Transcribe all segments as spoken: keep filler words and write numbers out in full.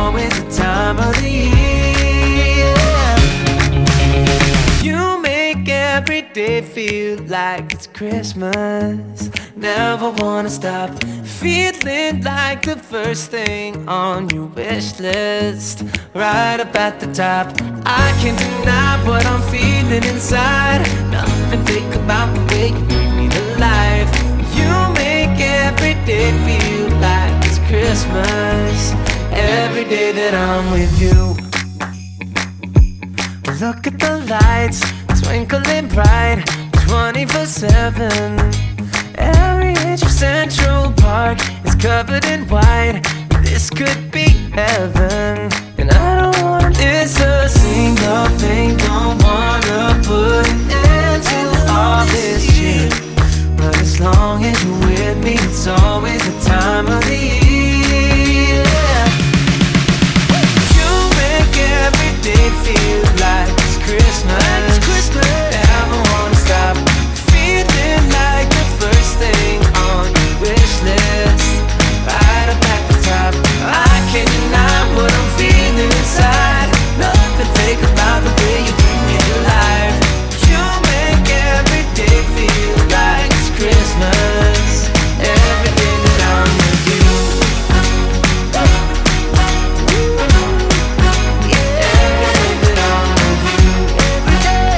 always the time of the year. You make every day feel like it's Christmas. Never wanna stop feeling like the first thing on your wish list, right up at the top. I can't deny what I'm feeling inside. Nothing fake about the way you bring me to life. You make every day feel like it's Christmas, every day that I'm with you. Look at the lights twinkling bright, twenty-four seven. Every inch of Central Park is covered in white. This could be heaven, and I don't wanna miss a single thing. Don't wanna put an end to all this shit, but as long as you're with me, it's always the time of the year. You make every day feel like it's Christmas. It's Christmas. Never wanna stop feeling like the first thing on your wish list, right up at the top. I can't deny what I'm feeling inside. Nothing fake about the way you bring me to life. You make every day feel like it's Christmas, every day that I'm with you. Yeah, every day that I'm with you. Every day,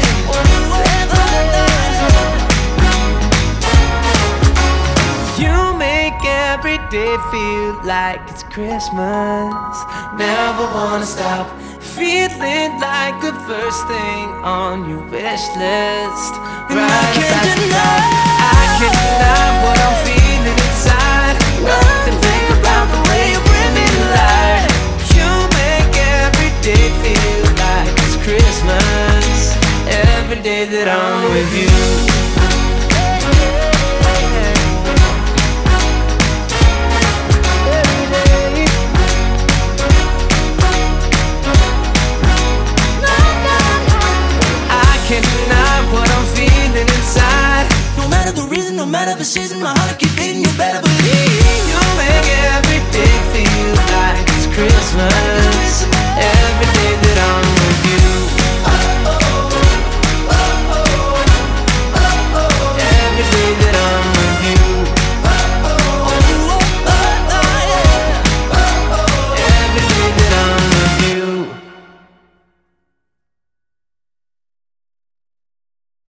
you make every day feel like it's Christmas. Never wanna stop feeling like the first thing on your wish list, right at the top. I can't deny what I'm feeling inside. Nothing fake about the way you bring me to life. You make every day feel like it's Christmas, every day that I'm with you. Can't deny what I'm feeling inside. No matter the reason, no matter the season, my heart will keep beating, you better believe. You make every day feel like it's Christmas.